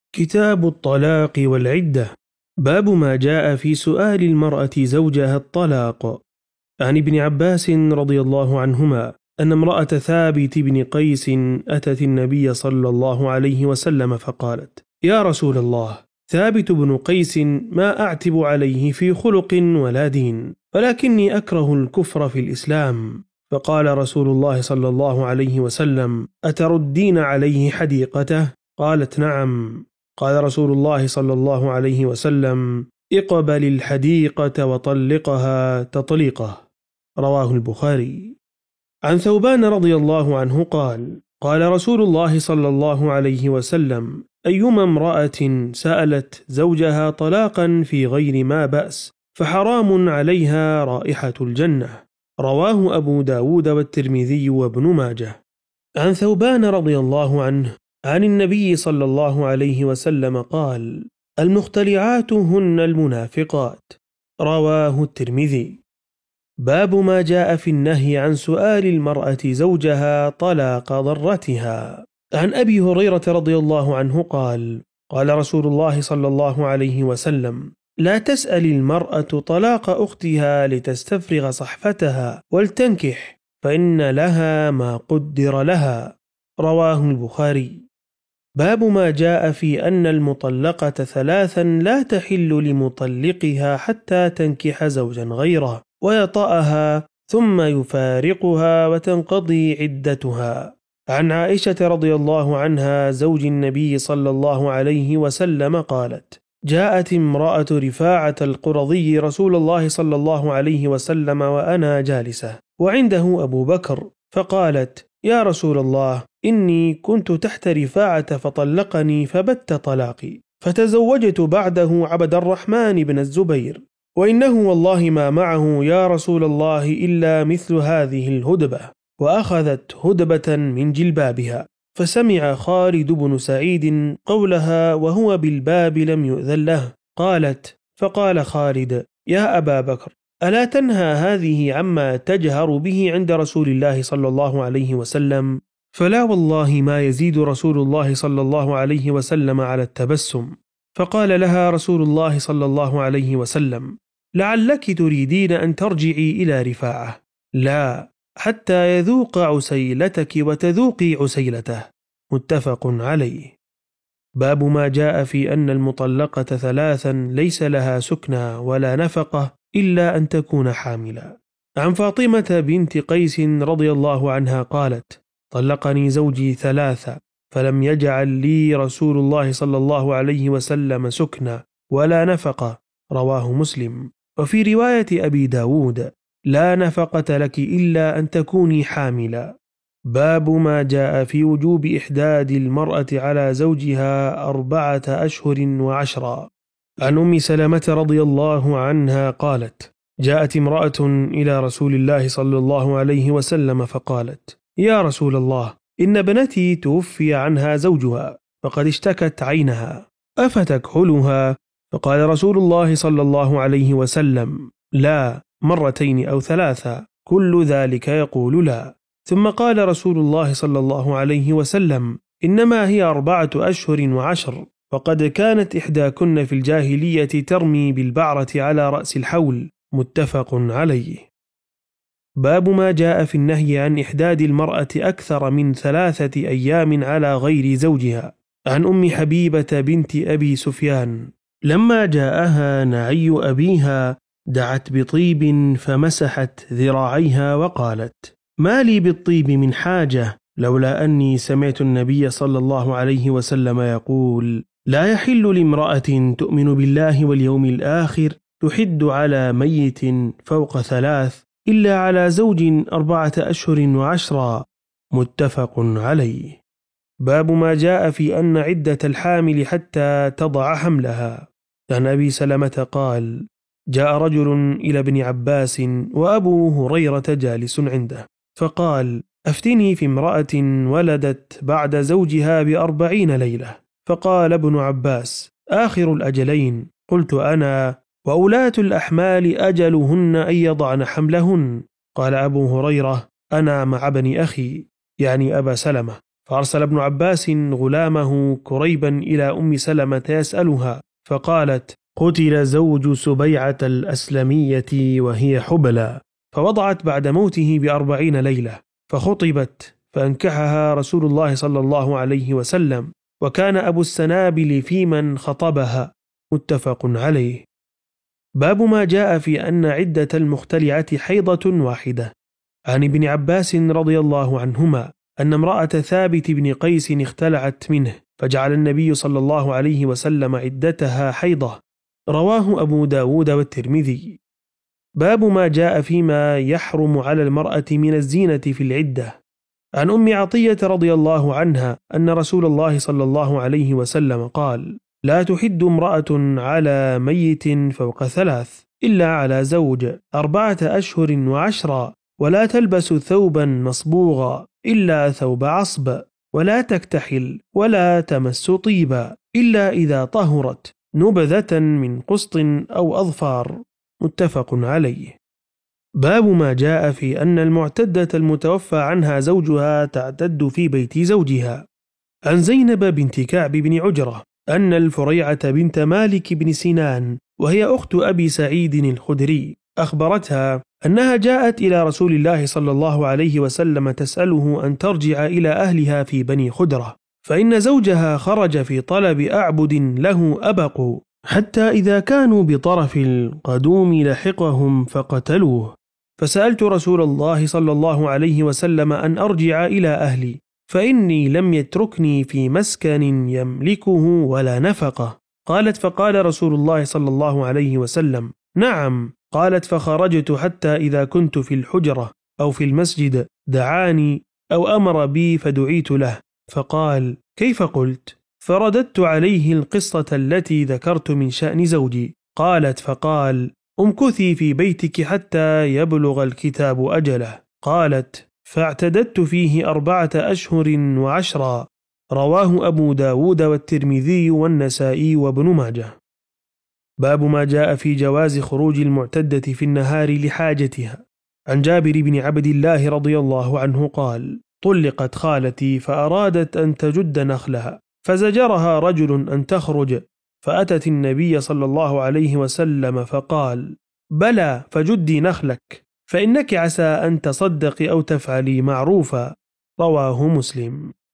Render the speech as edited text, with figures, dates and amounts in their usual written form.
كتاب الطلاق والعدة. باب ما جاء في سؤال المرأة زوجها الطلاق. عن ابن عباس رضي الله عنهما أن امرأة ثابت بن قيس أتت النبي صلى الله عليه وسلم فقالت: يا رسول الله، ثابت بن قيس ما أعتب عليه في خلق ولا دين، ولكني أكره الكفر في الإسلام. فقال رسول الله صلى الله عليه وسلم: أتردين عليه حديقته؟ قالت: نعم. قال رسول الله صلى الله عليه وسلم: اقبل الحديقة وطلقها تطليقه. رواه البخاري. عن ثوبان رضي الله عنه قال: قال رسول الله صلى الله عليه وسلم: أيما امرأة سألت زوجها طلاقا في غير ما بأس فحرام عليها رائحة الجنة. رواه أبو داود والترمذي وابن ماجه. عن ثوبان رضي الله عنه عن النبي صلى الله عليه وسلم قال: المختلعات هن المنافقات. رواه الترمذي. باب ما جاء في النهي عن سؤال المرأة زوجها طلاق ضرتها. عن أبي هريرة رضي الله عنه قال: قال رسول الله صلى الله عليه وسلم: لا تسأل المرأة طلاق أختها لتستفرغ صحفتها ولتنكح، فإن لها ما قدر لها. رواه البخاري. باب ما جاء في أن المطلقة ثلاثا لا تحل لمطلقها حتى تنكح زوجا غيره ويطأها ثم يفارقها وتنقضي عدتها. عن عائشة رضي الله عنها زوج النبي صلى الله عليه وسلم قالت: جاءت امرأة رفاعة القرظي رسول الله صلى الله عليه وسلم وأنا جالسة وعنده أبو بكر، فقالت: يا رسول الله، إني كنت تحت رفاعة فطلقني فبت طلاقي، فتزوجت بعده عبد الرحمن بن الزبير، وإنه والله ما معه يا رسول الله إلا مثل هذه الهدبة. وأخذت هدبة من جلبابها، فسمع خالد بن سعيد قولها وهو بالباب لم يؤذن له. قالت: فقال خالد: يا أبا بكر، ألا تنهى هذه عما تجهر به عند رسول الله صلى الله عليه وسلم؟ فلا والله ما يزيد رسول الله صلى الله عليه وسلم على التبسم. فقال لها رسول الله صلى الله عليه وسلم: لعلك تريدين أن ترجعي إلى رفاعة. لا، حتى يذوق عسيلتك وتذوقي عسيلته. متفق عليه. باب ما جاء في أن المطلقة ثلاثا ليس لها سكنى ولا نفقة إلا أن تكون حاملا. عن فاطمة بنت قيس رضي الله عنها قالت: طلقني زوجي ثلاثة فلم يجعل لي رسول الله صلى الله عليه وسلم سكنى ولا نفقة. رواه مسلم. وفي رواية أبي داود: لا نفقة لك إلا أن تكوني حاملا. باب ما جاء في وجوب إحداد المرأة على زوجها 4 أشهر و10. عن أم سلمة رضي الله عنها قالت: جاءت امرأة إلى رسول الله صلى الله عليه وسلم فقالت: يا رسول الله، إن ابنتي توفي عنها زوجها فقد اشتكت عينها، أفتكحلها؟ فقال رسول الله صلى الله عليه وسلم: لا، 2 أو 3، كل ذلك يقول لا. ثم قال رسول الله صلى الله عليه وسلم: إنما هي 4 أشهر و10، وقد كانت إحداكن في الجاهلية ترمي بالبعرة على رأس الحول. متفق عليه. باب ما جاء في النهي عن إحداد المرأة أكثر من 3 أيام على غير زوجها. عن أم حبيبة بنت أبي سفيان: لما جاءها نعي أبيها دعت بطيب فمسحت ذراعيها وقالت: ما لي بالطيب من حاجة، لولا أني سمعت النبي صلى الله عليه وسلم يقول: لا يحل لامرأة تؤمن بالله واليوم الآخر تحد على ميت فوق 3 إلا على زوج 4 أشهر و10. متفق عليه. باب ما جاء في أن عدة الحامل حتى تضع حملها. عن أبي سلمة قال: جاء رجل إلى ابن عباس وأبو هريرة جالس عنده، فقال: أفتني في امرأة ولدت بعد زوجها ب40 ليلة. فقال ابن عباس: آخر الأجلين. قلت أنا: وأولاة الأحمال أجلهن أن يضعن حملهن. قال أبو هريرة: أنا مع ابن أخي، يعني أبا سلمة. فأرسل ابن عباس غلامه كريبا إلى أم سلمة يسألها، فقالت: قتل زوج سبيعة الأسلمية وهي حبلى، فوضعت بعد موته ب40 ليلة، فخطبت فأنكحها رسول الله صلى الله عليه وسلم، وكان أبو السنابل في من خطبها. متفق عليه. باب ما جاء في أن عدة المختلعة حيضة واحدة. عن ابن عباس رضي الله عنهما أن امرأة ثابت بن قيس اختلعت منه، فجعل النبي صلى الله عليه وسلم عدتها حيضة. رواه أبو داود والترمذي. باب ما جاء فيما يحرم على المرأة من الزينة في العدة. عن أم عطية رضي الله عنها أن رسول الله صلى الله عليه وسلم قال: لا تحد امرأة على ميت فوق 3 إلا على زوج 4 أشهر و10، ولا تلبس ثوبا مصبوغا إلا ثوب عصب، ولا تكتحل ولا تمس طيبا إلا إذا طهرت نبذة من قسط أو أظفار. متفق عليه. باب ما جاء في أن المعتدة المتوفى عنها زوجها تعتد في بيت زوجها. عن زينب بنت كعب بن عجرة أن الفريعة بنت مالك بن سنان وهي أخت أبي سعيد الخدري أخبرتها أنها جاءت إلى رسول الله صلى الله عليه وسلم تسأله أن ترجع إلى أهلها في بني خدرة، فإن زوجها خرج في طلب أعبد له أبقوا، حتى إذا كانوا بطرف القدوم لحقهم فقتلوه، فسألت رسول الله صلى الله عليه وسلم أن أرجع إلى أهلي، فإني لم يتركني في مسكن يملكه ولا نفقة. قالت: فقال رسول الله صلى الله عليه وسلم: نعم. قالت: فخرجت حتى إذا كنت في الحجرة أو في المسجد دعاني أو أمر بي فدعيت له، فقال: كيف قلت؟ فرددت عليه القصة التي ذكرت من شأن زوجي. قالت: فقال: امكثي في بيتك حتى يبلغ الكتاب أجله. قالت: فاعتددت فيه 4 أشهر و10. رواه أبو داود والترمذي والنسائي وابن ماجه. باب ما جاء في جواز خروج المعتدة في النهار لحاجتها. عن جابر بن عبد الله رضي الله عنه قال: طلقت خالتي فأرادت أن تجد نخلها، فزجرها رجل أن تخرج، فأتت النبي صلى الله عليه وسلم فقال: بلى، فجدي نخلك، فإنك عسى أن تصدقي أو تفعلي معروفا. رواه مسلم.